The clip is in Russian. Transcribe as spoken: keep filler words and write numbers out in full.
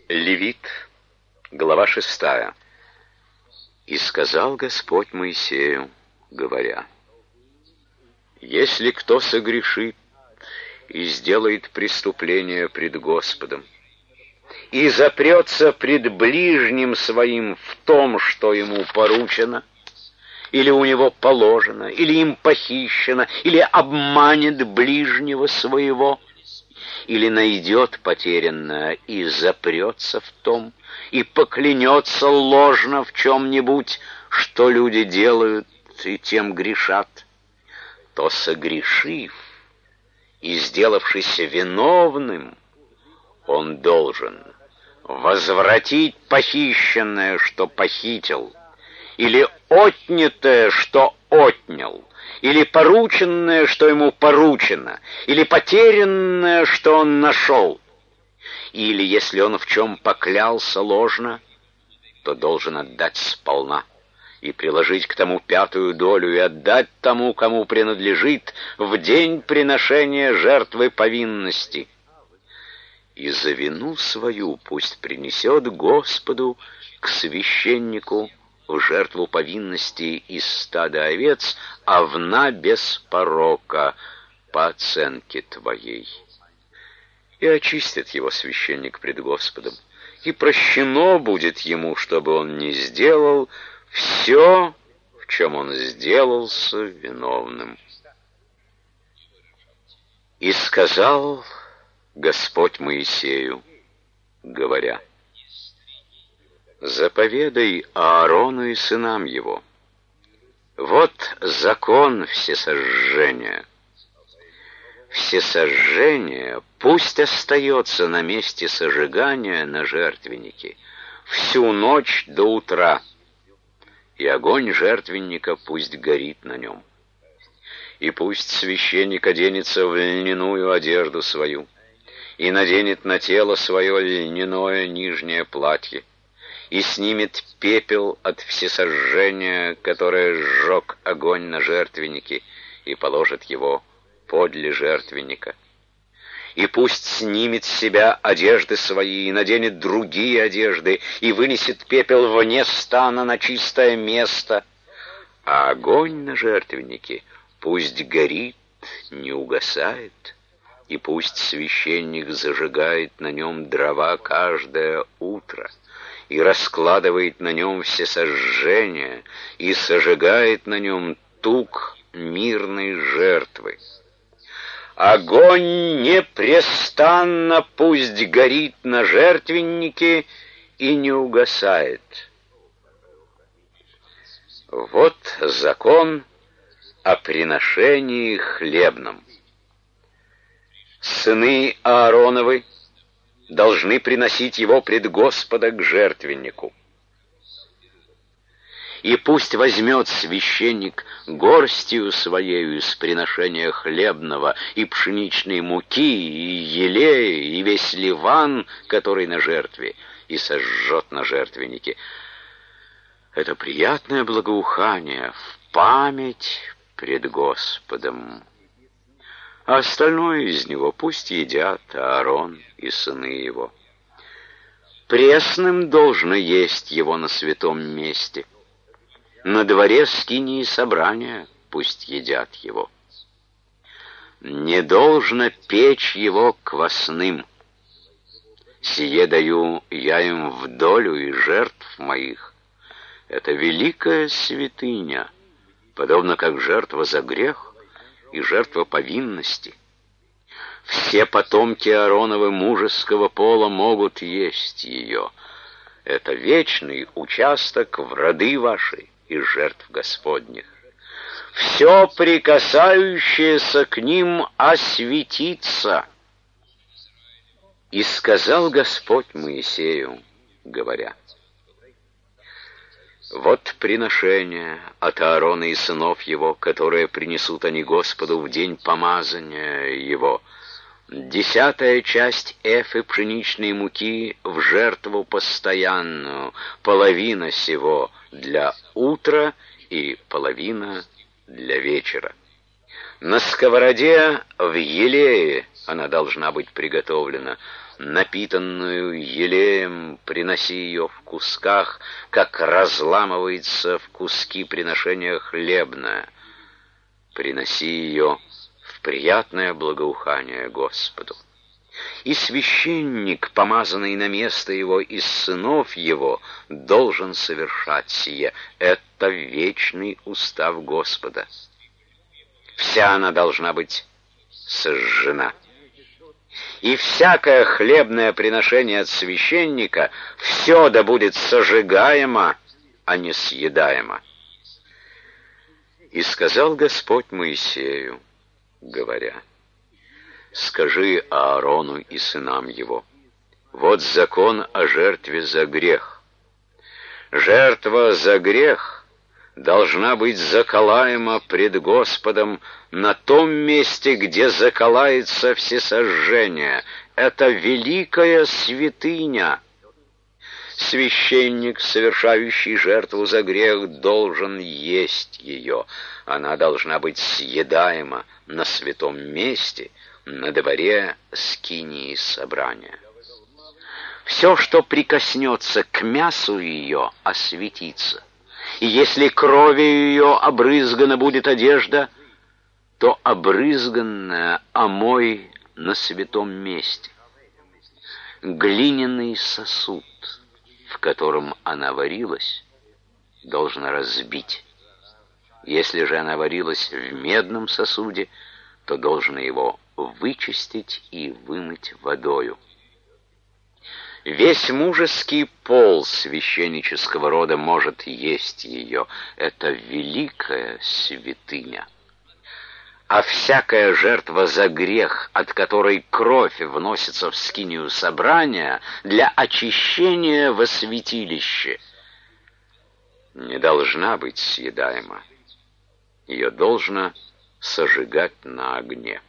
Левит, глава шестая. «И сказал Господь Моисею, говоря: если кто согрешит и сделает преступление пред Господом, и запрется пред ближним своим в том, что ему поручено, или у него положено, или им похищено, или обманет ближнего своего, или найдет потерянное и запрется в том, и поклянется ложно в чем-нибудь, что люди делают, и тем грешат, то, согрешив и сделавшись виновным, он должен возвратить похищенное, что похитил, или отнятое, что отнял, или порученное, что ему поручено, или потерянное, что он нашел. Или, если он в чем поклялся ложно, то должен отдать сполна, и приложить к тому пятую долю, и отдать тому, кому принадлежит, в день приношения жертвы повинности. И за вину свою пусть принесет Господу к священнику в жертву повинности из стада овец, овна без порока, по оценке твоей. И очистит его священник пред Господом, и прощено будет ему, чтобы он не сделал все, в чем он сделался виновным. И сказал Господь Моисею, говоря: заповедай Аарону и сынам его: вот закон всесожжения. Всесожжение пусть остается на месте сожигания на жертвеннике всю ночь до утра, и огонь жертвенника пусть горит на нем. И пусть священник оденется в льняную одежду свою, и наденет на тело свое льняное нижнее платье, и снимет пепел от всесожжения, которое сжег огонь на жертвеннике, и положит его подле жертвенника. И пусть снимет с себя одежды свои, и наденет другие одежды, и вынесет пепел вне стана на чистое место, а огонь на жертвеннике пусть горит, не угасает, и пусть священник зажигает на нем дрова каждое утро, и раскладывает на нем всесожжения, и сожигает на нем тук мирной жертвы. Огонь непрестанно пусть горит на жертвеннике и не угасает. Вот закон о приношении хлебном. Сыны Аароновы должны приносить его пред Господа к жертвеннику. И пусть возьмет священник горстью своею из приношения хлебного и пшеничной муки, и елея, и весь ливан, который на жертве, и сожжет на жертвеннике. Это приятное благоухание в память пред Господом. А остальное из него пусть едят Аарон и сыны его. Пресным должно есть его на святом месте. На дворе скинии собрания пусть едят его. Не должно печь его квасным. Сие даю я им в долю и жертв моих. Это великая святыня, подобно как жертва за грех и жертва повинности. Все потомки Аароновы мужеского пола могут есть ее. Это вечный участок в роды вашей и жертв Господних. Все прикасающееся к ним осветится. И сказал Господь Моисею, говоря: вот приношение от Аарона и сынов его, которое принесут они Господу в день помазания его. Десятая часть эфы пшеничной муки в жертву постоянную, половина сего для утра и половина для вечера. На сковороде в елее она должна быть приготовлена. напитанную елеем, приноси ее в кусках, как разламывается в куски приношение хлебное. Приноси ее в приятное благоухание Господу. И священник, помазанный на место его из сынов его, должен совершать сие. Это вечный устав Господа. Вся она должна быть сожжена. И всякое хлебное приношение от священника, все да будет сожигаемо, а не съедаемо. И сказал Господь Моисею, говоря: «Скажи Аарону и сынам его: вот закон о жертве за грех. Жертва за грех должна быть заколаема пред Господом на том месте, где заколается всесожжение. Это великая святыня. Священник, совершающий жертву за грех, должен есть ее. Она должна быть съедаема на святом месте, на дворе скинии собрания. Все, что прикоснется к мясу ее, осветится. И если кровью ее обрызгана будет одежда, то обрызганная омой на святом месте. Глиняный сосуд, в котором она варилась, должна разбить. Если же она варилась в медном сосуде, то должна его вычистить и вымыть водою. Весь мужеский пол священнического рода может есть ее. Это великая святыня. А всякая жертва за грех, от которой кровь вносится в скинию собрания для очищения во святилище, не должна быть съедаема. Ее должно сожигать на огне.